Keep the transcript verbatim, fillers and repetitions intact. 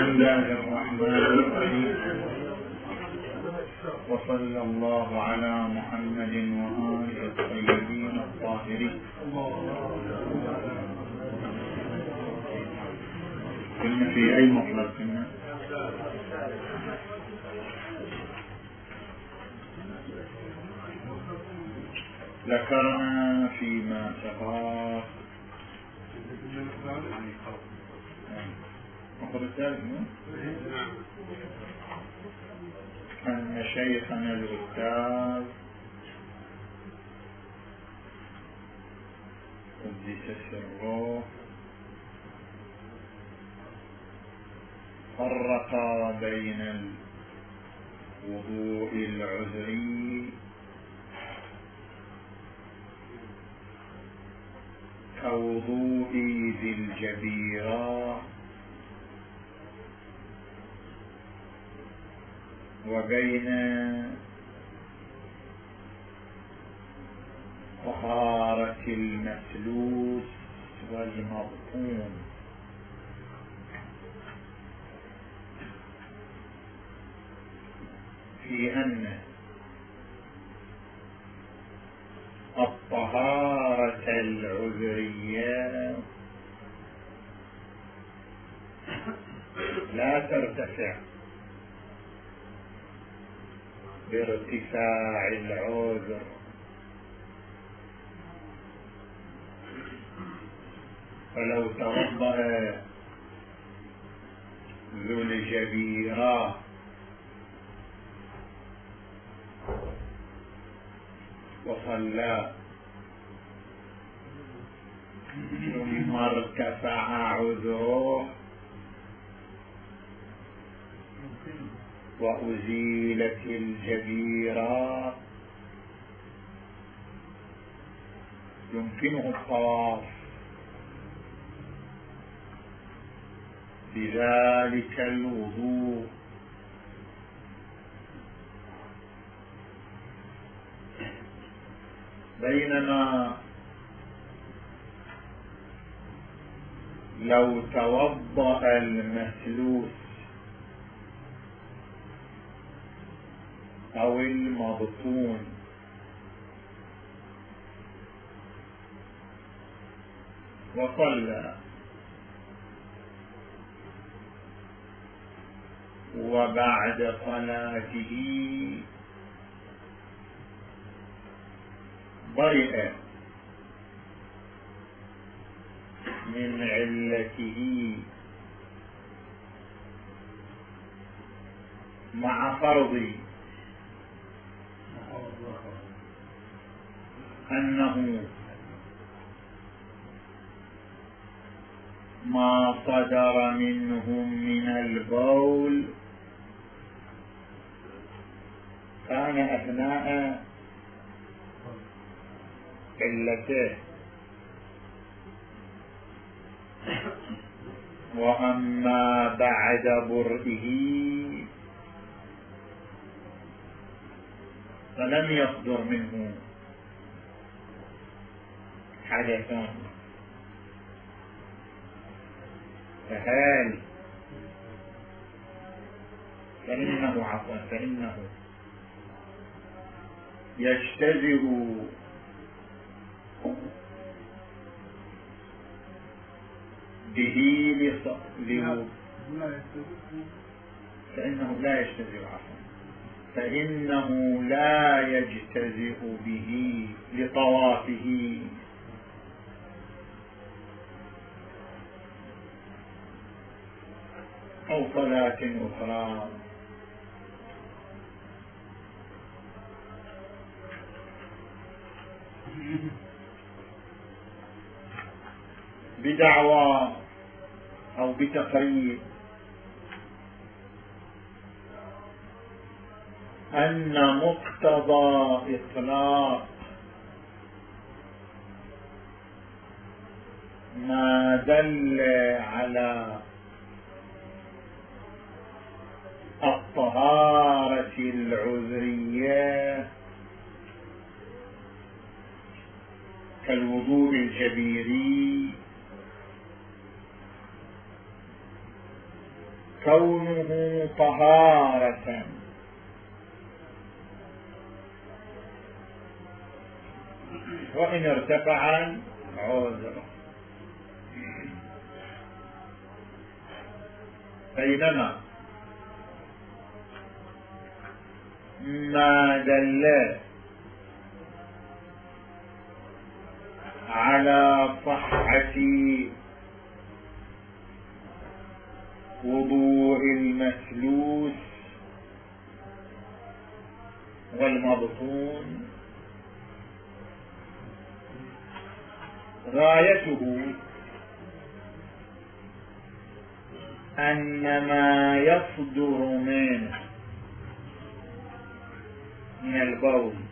الله الرحمن الرحيم. وصلى الله على محمد وآله الطيبين الطاهرين. كنا في أي مطلب؟ كنا ذكرنا فيما سبق مقر الثالث أن شيخنا الأستاذ قدس سره فرق بين الوضوء العذري كوضوء ذي الجبيرة وبين طهارة المسلوس والمضمون، في أن الطهارة العذرية لا ترتفع بارتفاع العذر، فلو توضأ ذو الجبيرة وصلى ثم ارتفع عذره وأزيلت الجبيرة يمكنه الطواف بذلك الوضوء، بينما لو توضأ المسلوس أو المبطون وصلى وبعد صلاته برئ من علته مع فرض أنه ما صدر منهم من البول كان أثناء علته، وأما بعد برئه فلم يصدر منه حدث، فهل فإنه عفوا فإنه يجتزئ به لص... ل... فإنه لا يجتزئ عفوا فإنه لا يجتزئ به لطوافه أو صلاة أخرى. بدعوى أو بتقرير أن مقتضى إطلاق ما دل على الطهارة العذرية كالوضوء الجبيري كونه طهارة وإن ارتفع العذر، بينما ما دل على صحة وضوء المسلوس والمبطون غايته أن ما يصدر منه من البول